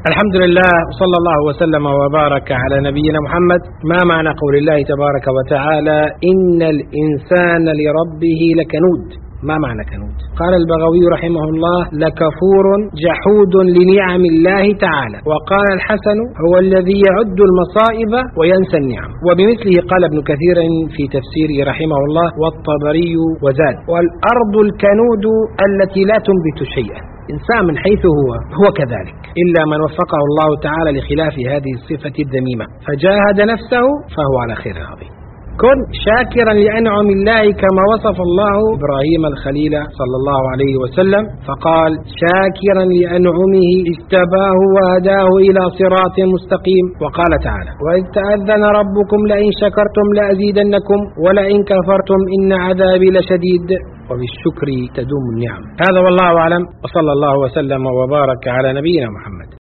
الحمد لله، صلى الله وسلم وبارك على نبينا محمد. ما معنى قول الله تبارك وتعالى إن الإنسان لربه لكنود؟ ما معنى كنود؟ قال البغوي رحمه الله: لكفور جحود لنعم الله تعالى. وقال الحسن: هو الذي يعد المصائب وينسى النعم. وبمثله قال ابن كثير في تفسيره رحمه الله والطبري وزاد: والأرض الكنود التي لا تنبت شيئا. إنسان من حيث هو كذلك، إلا من وفقه الله تعالى لخلاف هذه الصفة الذميمة فجاهد نفسه فهو على خير عظيم. كن شاكرا لأنعم الله كما وصف الله إبراهيم الخليل صلى الله عليه وسلم فقال: شاكرا لأنعمه اجتباه وهداه إلى صراط مستقيم. وقال تعالى: وإذ تأذن ربكم لئن شكرتم لأزيدنكم ولئن كفرتم إن عذابي لشديد. وبالشكر تدوم النعم. هذا والله أعلم، وصلى الله وسلم وبارك على نبينا محمد.